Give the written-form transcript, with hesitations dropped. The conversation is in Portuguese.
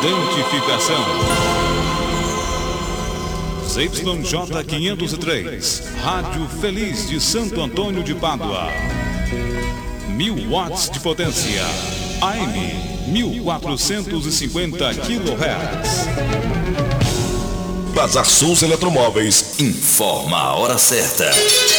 identificação. ZYJ 503, Rádio Feliz de Santo Antônio de Pádua. 1000 watts de potência. AM 1450 kHz. Bazar Sons Eletromóveis informa a hora certa.